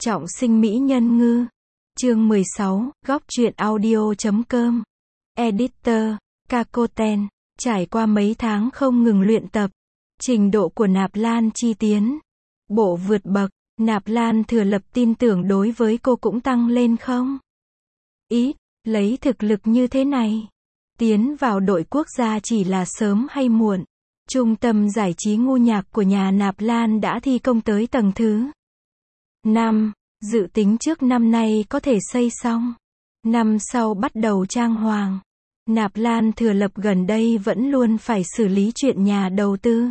Trọng sinh mỹ nhân ngư. Chương 16, góc truyện audio.com. Editor, Kakoten. Trải qua mấy tháng không ngừng luyện tập, trình độ của Nạp Lan Chi tiến bộ vượt bậc. Nạp Lan Thừa Lập tin tưởng đối với cô cũng tăng lên không ít. Lấy thực lực như thế này, tiến vào đội quốc gia chỉ là sớm hay muộn. Trung tâm giải trí ngu nhạc của nhà Nạp Lan đã thi công tới tầng thứ 5, dự tính trước năm nay có thể xây xong. Năm sau bắt đầu trang hoàng. Nạp Lan Thừa Lập gần đây vẫn luôn phải xử lý chuyện nhà đầu tư.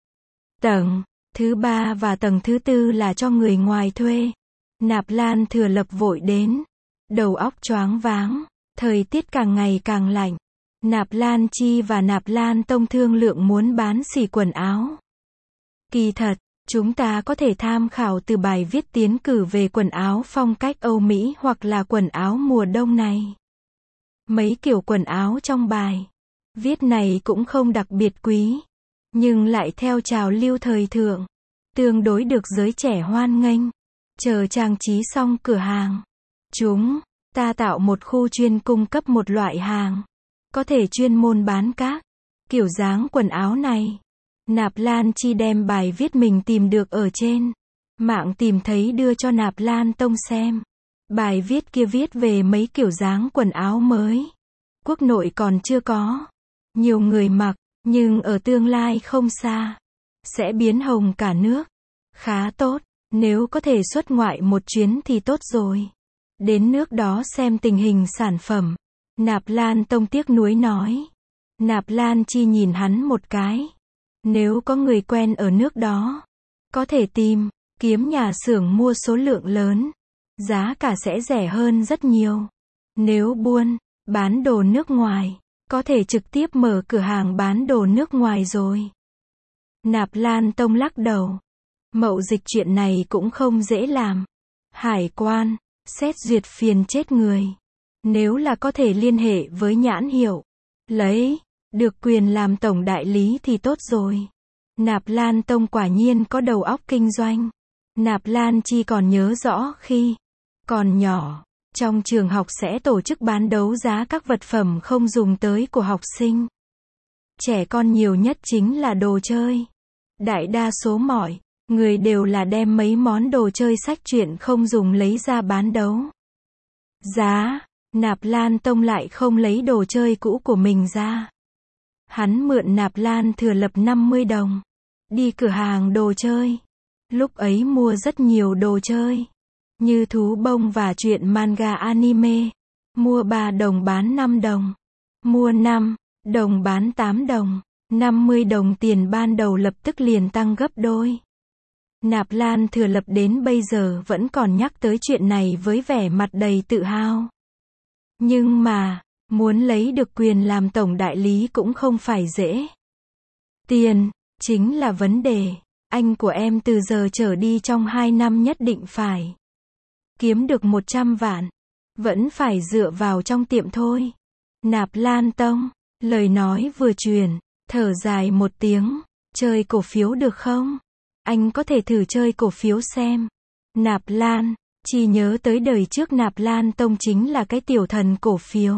Tầng thứ 3 và tầng thứ 4 là cho người ngoài thuê. Nạp Lan Thừa Lập vội đến, đầu óc choáng váng, thời tiết càng ngày càng lạnh. Nạp Lan Chi và Nạp Lan Tông thương lượng muốn bán xỉ quần áo. Kỳ thật, chúng ta có thể tham khảo từ bài viết tiến cử về quần áo phong cách Âu Mỹ hoặc là quần áo mùa đông này. Mấy kiểu quần áo trong bài viết này cũng không đặc biệt quý, nhưng lại theo trào lưu thời thượng, tương đối được giới trẻ hoan nghênh. Chờ trang trí xong cửa hàng, chúng ta tạo một khu chuyên cung cấp một loại hàng, có thể chuyên môn bán các kiểu dáng quần áo này. Nạp Lan Chi đem bài viết mình tìm được ở trên mạng tìm thấy đưa cho Nạp Lan Tông xem. Bài viết kia viết về mấy kiểu dáng quần áo mới, quốc nội còn chưa có nhiều người mặc, nhưng ở tương lai không xa sẽ biến hồng cả nước. Khá tốt, nếu có thể xuất ngoại một chuyến thì tốt rồi. Đến nước đó xem tình hình sản phẩm. Nạp Lan Tông tiếc nuối nói. Nạp Lan Chi nhìn hắn một cái. Nếu có người quen ở nước đó, có thể tìm kiếm nhà xưởng mua số lượng lớn, giá cả sẽ rẻ hơn rất nhiều. Nếu buôn bán đồ nước ngoài, có thể trực tiếp mở cửa hàng bán đồ nước ngoài rồi. Nạp Lan Tông lắc đầu. Mậu dịch chuyện này cũng không dễ làm. Hải quan xét duyệt phiền chết người. Nếu là có thể liên hệ với nhãn hiệu, lấy được quyền làm tổng đại lý thì tốt rồi. Nạp Lan Tông quả nhiên có đầu óc kinh doanh. Nạp Lan Chi còn nhớ rõ khi còn nhỏ, trong trường học sẽ tổ chức bán đấu giá các vật phẩm không dùng tới của học sinh. Trẻ con nhiều nhất chính là đồ chơi. Đại đa số mọi người đều là đem mấy món đồ chơi sách truyện không dùng lấy ra bán đấu giá. Nạp Lan Tông lại không lấy đồ chơi cũ của mình ra. Hắn mượn Nạp Lan Thừa Lập 50 đồng. Đi cửa hàng đồ chơi. Lúc ấy mua rất nhiều đồ chơi, như thú bông và truyện manga anime. Mua 3 đồng bán 5 đồng. Mua 5 đồng bán 8 đồng. 50 đồng tiền ban đầu lập tức liền tăng gấp đôi. Nạp Lan Thừa Lập đến bây giờ vẫn còn nhắc tới chuyện này với vẻ mặt đầy tự hào. Nhưng mà, muốn lấy được quyền làm tổng đại lý cũng không phải dễ. Tiền chính là vấn đề. Anh của em từ giờ trở đi trong 2 năm nhất định phải kiếm được 100 vạn. Vẫn phải dựa vào trong tiệm thôi. Nạp Lan Tông, lời nói vừa truyền, thở dài một tiếng. Chơi cổ phiếu được không? Anh có thể thử chơi cổ phiếu xem. Nạp Lan Chi nhớ tới đời trước Nạp Lan Tông chính là cái tiểu thần cổ phiếu.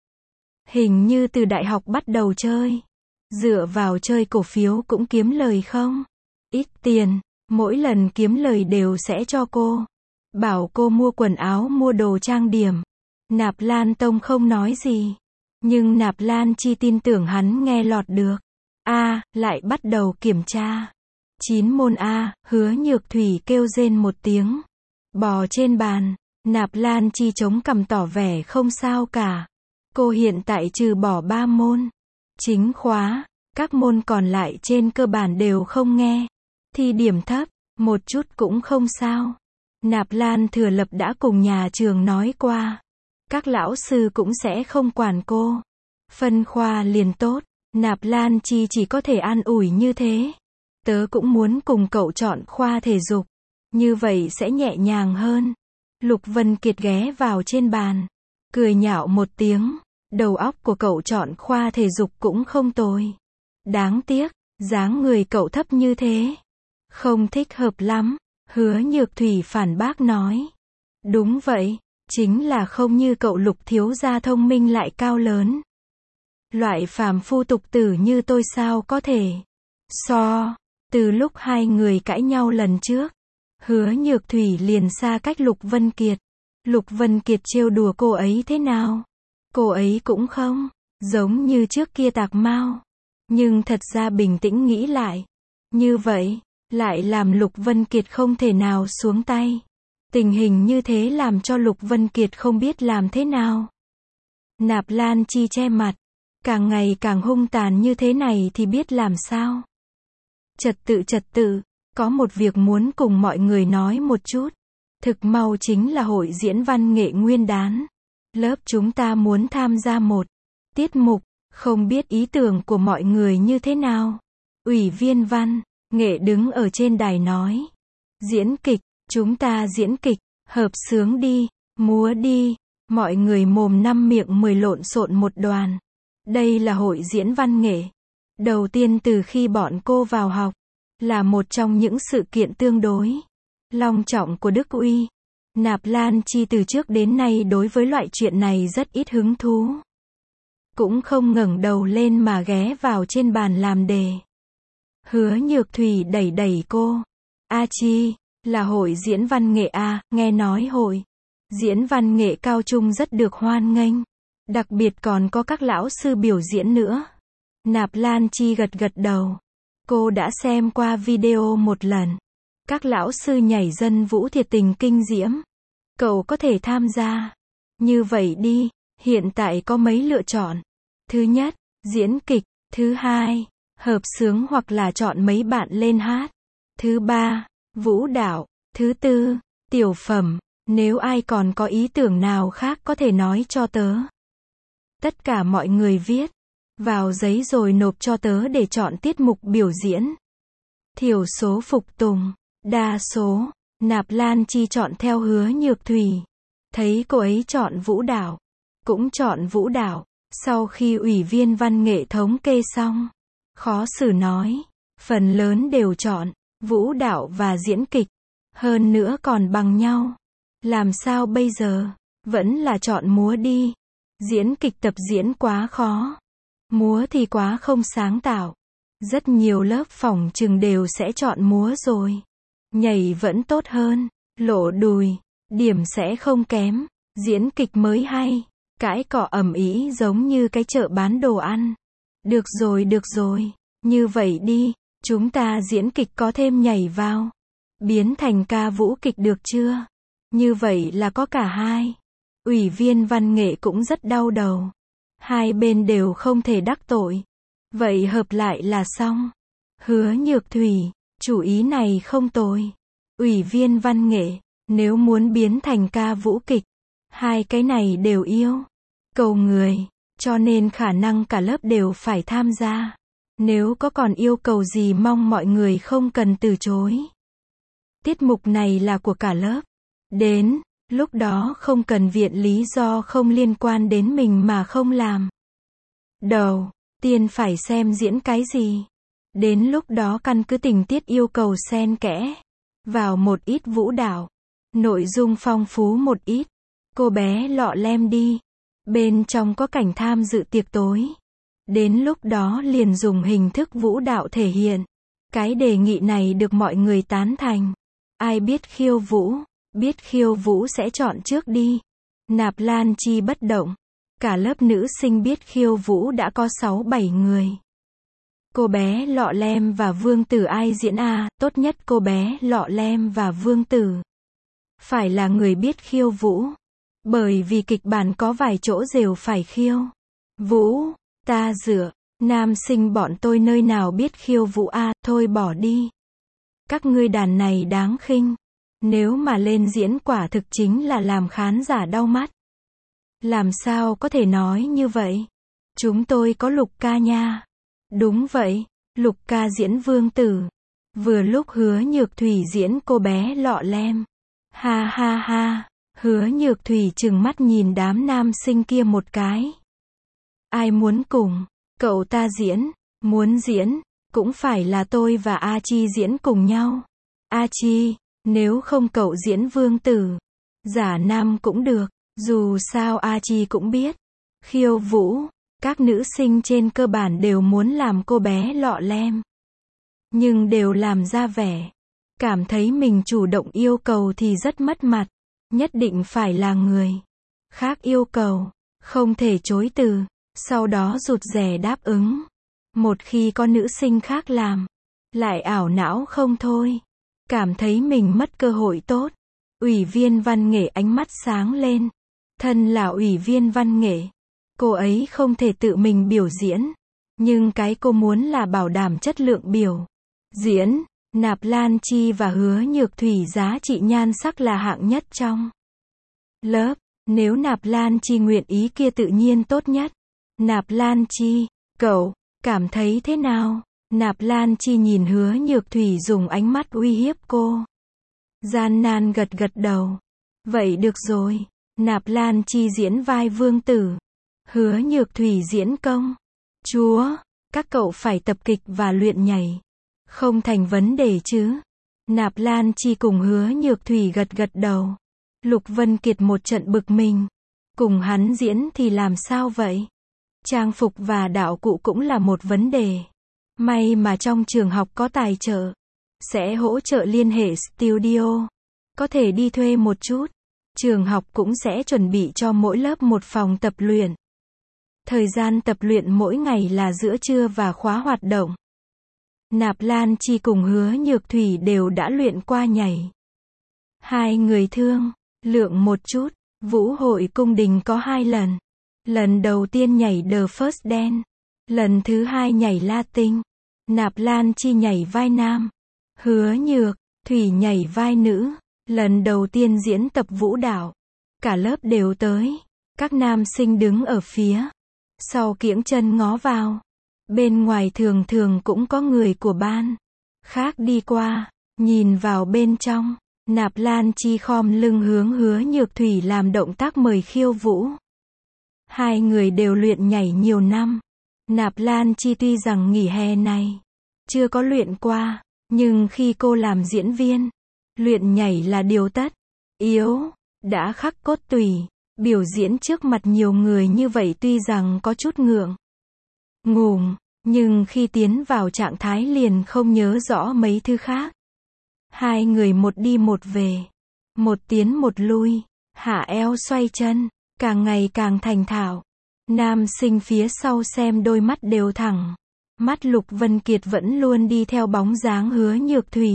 Hình như từ đại học bắt đầu chơi. Dựa vào chơi cổ phiếu cũng kiếm lời không? Ít tiền, mỗi lần kiếm lời đều sẽ cho cô. Bảo cô mua quần áo mua đồ trang điểm. Nạp Lan Tông không nói gì. Nhưng Nạp Lan Chi tin tưởng hắn nghe lọt được. Lại bắt đầu kiểm tra. 9 môn Hứa Nhược Thủy kêu rên một tiếng. Bò trên bàn. Nạp Lan Chi chống cằm tỏ vẻ không sao cả. Cô hiện tại trừ bỏ 3 môn chính khóa, các môn còn lại trên cơ bản đều không nghe. Thi điểm thấp, một chút cũng không sao. Nạp Lan Thừa Lập đã cùng nhà trường nói qua. Các lão sư cũng sẽ không quản cô. Phân khoa liền tốt. Nạp Lan Chi chỉ có thể an ủi như thế. Tớ cũng muốn cùng cậu chọn khoa thể dục. Như vậy sẽ nhẹ nhàng hơn. Lục Vân Kiệt ghé vào trên bàn, cười nhạo một tiếng. Đầu óc của cậu chọn khoa thể dục cũng không tồi. Đáng tiếc, dáng người cậu thấp như thế. Không thích hợp lắm. Hứa Nhược Thủy phản bác nói. Đúng vậy, chính là không như cậu Lục thiếu gia thông minh lại cao lớn. Loại phàm phu tục tử như tôi sao có thể từ lúc hai người cãi nhau lần trước, Hứa Nhược Thủy liền xa cách Lục Vân Kiệt. Lục Vân Kiệt trêu đùa cô ấy thế nào? Cô ấy cũng không giống như trước kia tạc mau. Nhưng thật ra bình tĩnh nghĩ lại, như vậy lại làm Lục Vân Kiệt không thể nào xuống tay. Tình hình như thế làm cho Lục Vân Kiệt không biết làm thế nào. Nạp Lan Chi che mặt, càng ngày càng hung tàn như thế này thì biết làm sao. Trật tự, có một việc muốn cùng mọi người nói một chút. Thực mau chính là hội diễn văn nghệ nguyên đán. Lớp chúng ta muốn tham gia một tiết mục, không biết ý tưởng của mọi người như thế nào. Ủy viên văn nghệ đứng ở trên đài nói. Diễn kịch, chúng ta diễn kịch, hợp xướng đi, múa đi. Mọi người mồm năm miệng mười lộn xộn một đoàn. Đây là hội diễn văn nghệ. Đầu tiên từ khi bọn cô vào học, là một trong những sự kiện tương đối long trọng của Đức Uy. Nạp Lan Chi từ trước đến nay đối với loại chuyện này rất ít hứng thú. Cũng không ngẩng đầu lên mà ghé vào trên bàn làm đề. Hứa Nhược Thủy đẩy cô. A Chi, là hội diễn văn nghệ à, nghe nói hội diễn văn nghệ cao trung rất được hoan nghênh. Đặc biệt còn có các lão sư biểu diễn nữa. Nạp Lan Chi gật đầu. Cô đã xem qua video một lần. Các lão sư nhảy dân vũ thiệt tình kinh diễm. Cậu có thể tham gia. Như vậy đi, hiện tại có mấy lựa chọn. Thứ nhất, diễn kịch. Thứ hai, hợp xướng hoặc là chọn mấy bạn lên hát. Thứ ba, vũ đạo. Thứ tư, tiểu phẩm. Nếu ai còn có ý tưởng nào khác có thể nói cho tớ. Tất cả mọi người viết vào giấy rồi nộp cho tớ để chọn tiết mục biểu diễn. Thiểu số phục tùng, đa số, Nạp Lan Chi chọn theo Hứa Nhược Thủy. Thấy cô ấy chọn vũ đạo, cũng chọn vũ đạo. Sau khi ủy viên văn nghệ thống kê xong, khó xử nói, phần lớn đều chọn vũ đạo và diễn kịch. Hơn nữa còn bằng nhau. Làm sao bây giờ? Vẫn là chọn múa đi. Diễn kịch tập diễn quá khó. Múa thì quá không sáng tạo. Rất nhiều lớp phỏng chừng đều sẽ chọn múa rồi. Nhảy vẫn tốt hơn. Lộ đùi. Điểm sẽ không kém. Diễn kịch mới hay. Cãi cọ ầm ĩ giống như cái chợ bán đồ ăn. Được rồi. Như vậy đi. Chúng ta diễn kịch có thêm nhảy vào. Biến thành ca vũ kịch được chưa? Như vậy là có cả hai. Ủy viên văn nghệ cũng rất đau đầu. Hai bên đều không thể đắc tội. Vậy hợp lại là xong. Hứa Nhược Thủy, chủ ý này không tồi. Ủy viên văn nghệ, nếu muốn biến thành ca vũ kịch, hai cái này đều yêu cầu người, cho nên khả năng cả lớp đều phải tham gia. Nếu có còn yêu cầu gì mong mọi người không cần từ chối. Tiết mục này là của cả lớp. Đến lúc đó không cần viện lý do không liên quan đến mình mà không làm. Đầu tiên phải xem diễn cái gì. Đến lúc đó căn cứ tình tiết yêu cầu xen kẽ vào một ít vũ đạo. Nội dung phong phú một ít. Cô bé lọ lem đi. Bên trong có cảnh tham dự tiệc tối. Đến lúc đó liền dùng hình thức vũ đạo thể hiện. Cái đề nghị này được mọi người tán thành. Ai biết khiêu vũ sẽ chọn trước đi. Nạp Lan Chi bất động. Cả lớp nữ sinh biết khiêu vũ đã có 6-7 người. Cô bé Lọ Lem và Vương Tử ai diễn à? Tốt nhất cô bé Lọ Lem và Vương Tử phải là người biết khiêu vũ. Bởi vì kịch bản có vài chỗ đều phải khiêu vũ. Ta dựa, nam sinh bọn tôi nơi nào biết khiêu vũ à? Thôi bỏ đi. Các ngươi đàn này đáng khinh. Nếu mà lên diễn quả thực chính là làm khán giả đau mắt. Làm sao có thể nói như vậy? Chúng tôi có Lục ca nha. Đúng vậy, Lục ca diễn Vương Tử. Vừa lúc Hứa Nhược Thủy diễn cô bé Lọ Lem. Ha ha ha, Hứa Nhược Thủy trừng mắt nhìn đám nam sinh kia một cái. Ai muốn cùng cậu ta diễn? Muốn diễn, cũng phải là tôi và A Chi diễn cùng nhau. A Chi, Nếu không cậu diễn vương tử, giả nam cũng được, dù sao A Chi cũng biết. Khiêu vũ, các nữ sinh trên cơ bản đều muốn làm cô bé lọ lem. Nhưng đều làm ra vẻ. Cảm thấy mình chủ động yêu cầu thì rất mất mặt. Nhất định phải là người khác yêu cầu, không thể chối từ, sau đó rụt rè đáp ứng. Một khi có nữ sinh khác làm, lại ảo não không thôi. Cảm thấy mình mất cơ hội tốt. Ủy viên văn nghệ ánh mắt sáng lên. Thân là ủy viên văn nghệ, cô ấy không thể tự mình biểu diễn. Nhưng cái cô muốn là bảo đảm chất lượng biểu diễn. Nạp Lan Chi và Hứa Nhược Thủy giá trị nhan sắc là hạng nhất trong lớp. Nếu Nạp Lan Chi nguyện ý kia tự nhiên tốt nhất. Nạp Lan Chi, cậu cảm thấy thế nào? Nạp Lan Chi nhìn Hứa Nhược Thủy dùng ánh mắt uy hiếp cô. Gian nan gật gật đầu. Vậy được rồi. Nạp Lan Chi diễn vai vương tử. Hứa Nhược Thủy diễn công chúa. Các cậu phải tập kịch và luyện nhảy. Không thành vấn đề chứ? Nạp Lan Chi cùng Hứa Nhược Thủy gật gật đầu. Lục Vân Kiệt một trận bực mình. Cùng hắn diễn thì làm sao vậy? Trang phục và đạo cụ cũng là một vấn đề. May mà trong trường học có tài trợ. Sẽ hỗ trợ liên hệ studio. Có thể đi thuê một chút. Trường học cũng sẽ chuẩn bị cho mỗi lớp một phòng tập luyện. Thời gian tập luyện mỗi ngày là giữa trưa và khóa hoạt động. Nạp Lan Chi cùng Hứa Nhược Thủy đều đã luyện qua nhảy. Hai người thương lượng một chút. Vũ hội cung đình có 2 lần. Lần đầu tiên nhảy The First Dance. Lần thứ 2 nhảy Latin. Nạp Lan Chi nhảy vai nam. Hứa Nhược Thủy nhảy vai nữ. Lần đầu tiên diễn tập vũ đạo. Cả lớp đều tới. Các nam sinh đứng ở phía sau kiễng chân ngó vào. Bên ngoài thường thường cũng có người của ban khác đi qua, nhìn vào bên trong. Nạp Lan Chi khom lưng hướng Hứa Nhược Thủy làm động tác mời khiêu vũ. Hai người đều luyện nhảy nhiều năm. Nạp Lan Chi tuy rằng nghỉ hè này chưa có luyện qua, nhưng khi cô làm diễn viên, luyện nhảy là điều tất yếu, đã khắc cốt tủy. Biểu diễn trước mặt nhiều người như vậy tuy rằng có chút ngượng ngùng, nhưng khi tiến vào trạng thái liền không nhớ rõ mấy thứ khác. Hai người một đi một về, một tiến một lui, hạ eo xoay chân, càng ngày càng thành thạo. Nam sinh phía sau xem đôi mắt đều thẳng. Mắt Lục Vân Kiệt vẫn luôn đi theo bóng dáng Hứa Nhược Thủy.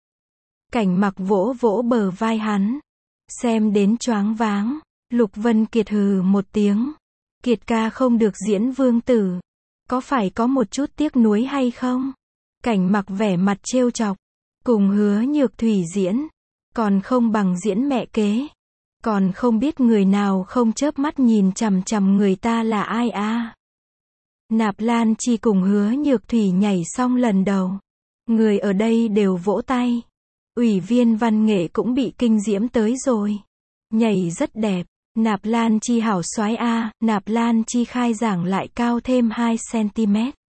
Cảnh Mặc vỗ vỗ bờ vai hắn, xem đến choáng váng. Lục Vân Kiệt hừ một tiếng. Kiệt ca không được diễn vương tử. Có phải có một chút tiếc nuối hay không? Cảnh Mặc vẻ mặt trêu chọc. Cùng Hứa Nhược Thủy diễn. Còn không bằng diễn mẹ kế. Còn không biết người nào không chớp mắt nhìn chằm chằm người ta là ai à? Nạp Lan Chi cùng Hứa Nhược Thủy nhảy xong lần đầu. Người ở đây đều vỗ tay. Ủy viên văn nghệ cũng bị kinh diễm tới rồi. Nhảy rất đẹp. Nạp Lan Chi hảo soái a. Nạp Lan Chi khai giảng lại cao thêm 2 cm.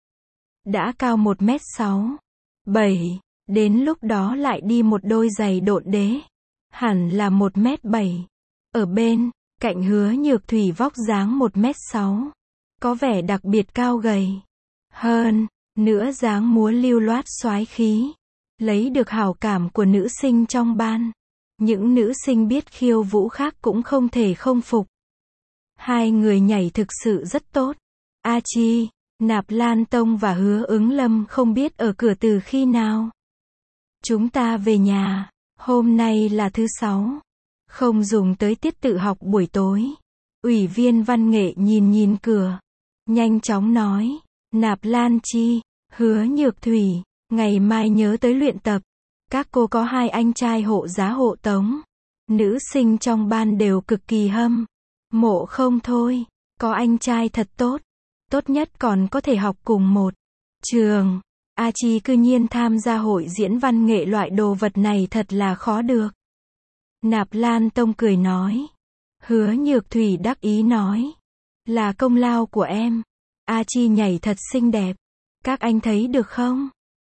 Đã cao 1m6, 7. Đến lúc đó lại đi một đôi giày độn đế. Hẳn là 1m7. Ở bên cạnh Hứa Nhược Thủy vóc dáng 1m6. Có vẻ đặc biệt cao gầy. Hơn nữa dáng múa lưu loát soái khí. Lấy được hảo cảm của nữ sinh trong ban. Những nữ sinh biết khiêu vũ khác cũng không thể không phục. Hai người nhảy thực sự rất tốt. A Chi, Nạp Lan Tông và Hứa Ứng Lâm không biết ở cửa từ khi nào. Chúng ta về nhà. Hôm nay là thứ 6. Không dùng tới tiết tự học buổi tối. Ủy viên văn nghệ nhìn cửa. Nhanh chóng nói. Nạp Lan Chi, Hứa Nhược Thủy, ngày mai nhớ tới luyện tập. Các cô có 2 anh trai hộ giá hộ tống. Nữ sinh trong ban đều cực kỳ hâm mộ không thôi. Có anh trai thật tốt. Tốt nhất còn có thể học cùng một trường. A Chi cư nhiên tham gia hội diễn văn nghệ, loại đồ vật này thật là khó được. Nạp Lan Tông cười nói. Hứa Nhược Thủy đắc ý nói. Là công lao của em. A Chi nhảy thật xinh đẹp. Các anh thấy được không?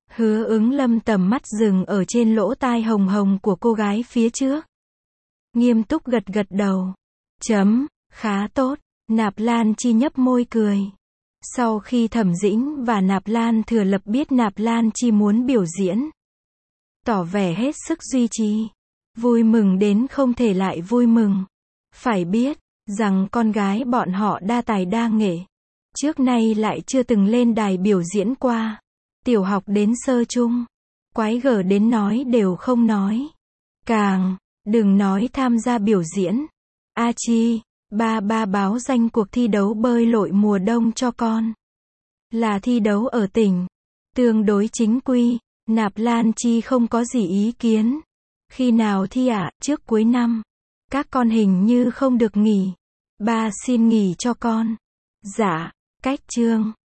Hứa Ứng Lâm tầm mắt dừng ở trên lỗ tai hồng hồng của cô gái phía trước. Nghiêm túc gật gật đầu. Khá tốt. Nạp Lan Chi nhấp môi cười. Sau khi Thẩm Dĩnh và Nạp Lan Thừa Lập biết Nạp Lan Chi muốn biểu diễn, tỏ vẻ hết sức duy trì. Vui mừng đến không thể lại vui mừng. Phải biết rằng con gái bọn họ đa tài đa nghệ. Trước nay lại chưa từng lên đài biểu diễn qua. Tiểu học đến sơ trung, quái gở đến nói đều không nói. Càng đừng nói tham gia biểu diễn. A Chi, ba báo danh cuộc thi đấu bơi lội mùa đông cho con. Là thi đấu ở tỉnh, tương đối chính quy. Nạp Lan Chi không có gì ý kiến. Khi nào thi ạ? Trước cuối năm. Các con hình như không được nghỉ. Ba xin nghỉ cho con. Dạ, cách chương.